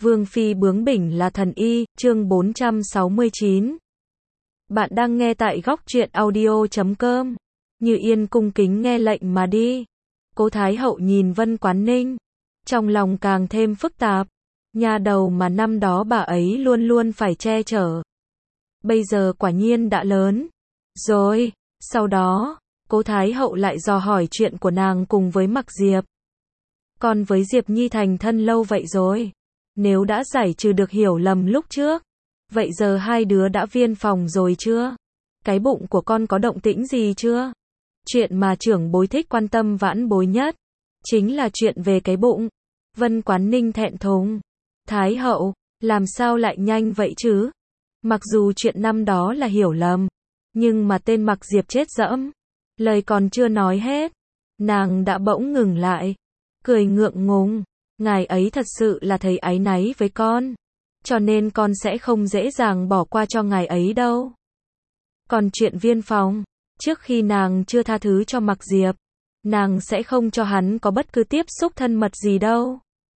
Vương phi bướng bỉnh là thần y, chương 469. Bạn đang nghe tại góc truyện audio.com. Như Yên cung kính nghe lệnh mà đi. Cố Thái hậu nhìn Vân Quán Ninh, trong lòng càng thêm phức tạp. Nha đầu mà năm đó bà ấy luôn luôn phải che chở, bây giờ quả nhiên đã lớn rồi. Sau đó, Cố Thái hậu lại dò hỏi chuyện của nàng cùng với Mặc Diệp. Con với Diệp Nhi thành thân lâu vậy rồi. Nếu đã giải trừ được hiểu lầm lúc trước, vậy giờ hai đứa đã viên phòng rồi chưa? Cái bụng của con có động tĩnh gì chưa? Chuyện mà trưởng bối thích quan tâm vãn bối nhất chính là chuyện về cái bụng. Vân Quán Ninh thẹn thùng. Thái hậu, làm sao lại nhanh vậy chứ? Mặc dù chuyện năm đó là hiểu lầm, nhưng mà tên Mặc Diệp chết dẫm. Lời còn chưa nói hết, nàng đã bỗng ngừng lại, cười ngượng ngùng. Ngài ấy thật sự là thấy áy náy với con, cho nên con sẽ không dễ dàng bỏ qua cho ngài ấy đâu. Còn chuyện viên phòng, trước khi nàng chưa tha thứ cho Mặc Diệp, nàng sẽ không cho hắn có bất cứ tiếp xúc thân mật gì đâu.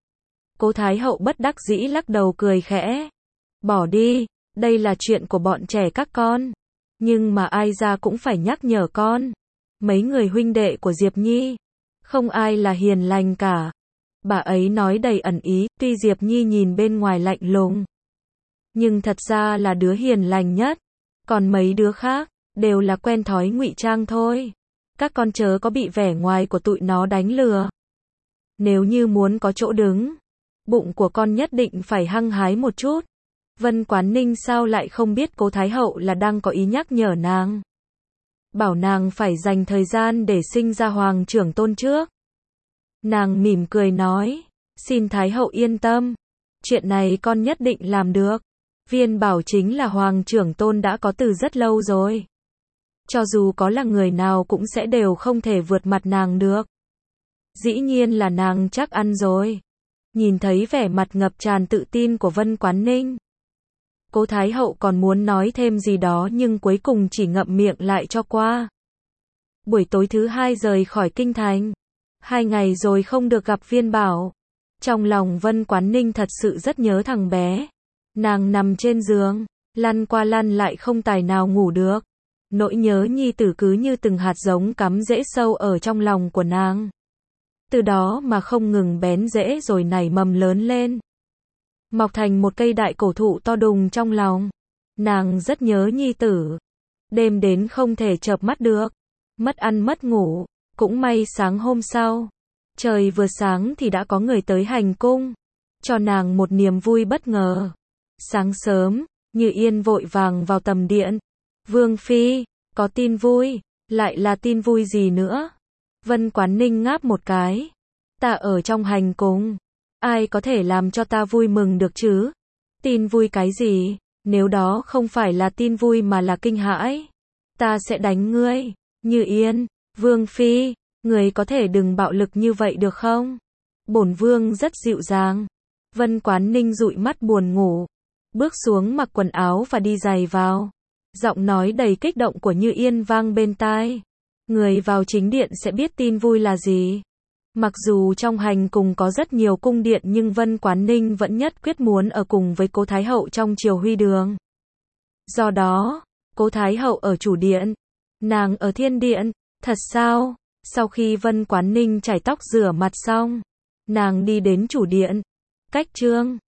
Cố Thái hậu bất đắc dĩ lắc đầu cười khẽ. Bỏ đi, đây là chuyện của bọn trẻ các con. Nhưng mà ai ra cũng phải nhắc nhở con. Mấy người huynh đệ của Diệp Nhi, không ai là hiền lành cả. Bà ấy nói đầy ẩn ý, tuy Diệp Nhi nhìn bên ngoài lạnh lùng, nhưng thật ra là đứa hiền lành nhất. Còn mấy đứa khác, đều là quen thói ngụy trang thôi. Các con chớ có bị vẻ ngoài của tụi nó đánh lừa. Nếu như muốn có chỗ đứng, bụng của con nhất định phải hăng hái một chút. Vân Quán Ninh sao lại không biết Cố Thái hậu là đang có ý nhắc nhở nàng. Bảo nàng phải dành thời gian để sinh ra hoàng trưởng tôn trước. Nàng mỉm cười nói, xin Thái hậu yên tâm, chuyện này con nhất định làm được. Viên Bảo chính là hoàng trưởng tôn đã có từ rất lâu rồi. Cho dù có là người nào cũng sẽ đều không thể vượt mặt nàng được. Dĩ nhiên là nàng chắc ăn rồi. Nhìn thấy vẻ mặt ngập tràn tự tin của Vân Quán Ninh, Cố Thái hậu còn muốn nói thêm gì đó nhưng cuối cùng chỉ ngậm miệng lại cho qua. Buổi tối thứ hai rời khỏi kinh thành. 2 ngày rồi không được gặp Viên Bảo. Trong lòng Vân Quán Ninh thật sự rất nhớ thằng bé. Nàng nằm trên giường, lăn qua lăn lại không tài nào ngủ được. Nỗi nhớ nhi tử cứ như từng hạt giống cắm rễ sâu ở trong lòng của nàng. Từ đó mà không ngừng bén rễ rồi nảy mầm lớn lên, mọc thành một cây đại cổ thụ to đùng trong lòng. Nàng rất nhớ nhi tử. Đêm đến không thể chợp mắt được. Mất ăn mất ngủ. Cũng may sáng hôm sau, trời vừa sáng thì đã có người tới hành cung, cho nàng một niềm vui bất ngờ. Sáng sớm, Như Yên vội vàng vào tầm điện. Vương phi, có tin vui. Lại là tin vui gì nữa? Vân Quán Ninh ngáp một cái. Ta ở trong hành cung, ai có thể làm cho ta vui mừng được chứ? Tin vui cái gì? Nếu đó không phải là tin vui mà là kinh hãi, ta sẽ đánh ngươi. Như Yên, Vương phi, người có thể đừng bạo lực như vậy được không? Bổn vương rất dịu dàng. Vân Quán Ninh dụi mắt buồn ngủ, bước xuống mặc quần áo và đi giày vào. Giọng nói đầy kích động của Như Yên vang bên tai. Người vào chính điện sẽ biết tin vui là gì. Mặc dù trong hành cung có rất nhiều cung điện nhưng Vân Quán Ninh vẫn nhất quyết muốn ở cùng với Cố Thái hậu trong triều huy đường. Do đó, Cố Thái hậu ở chủ điện, nàng ở thiên điện. Thật sao? Sau khi Vân Quán Ninh chải tóc rửa mặt xong, nàng đi đến chủ điện. Cách Trương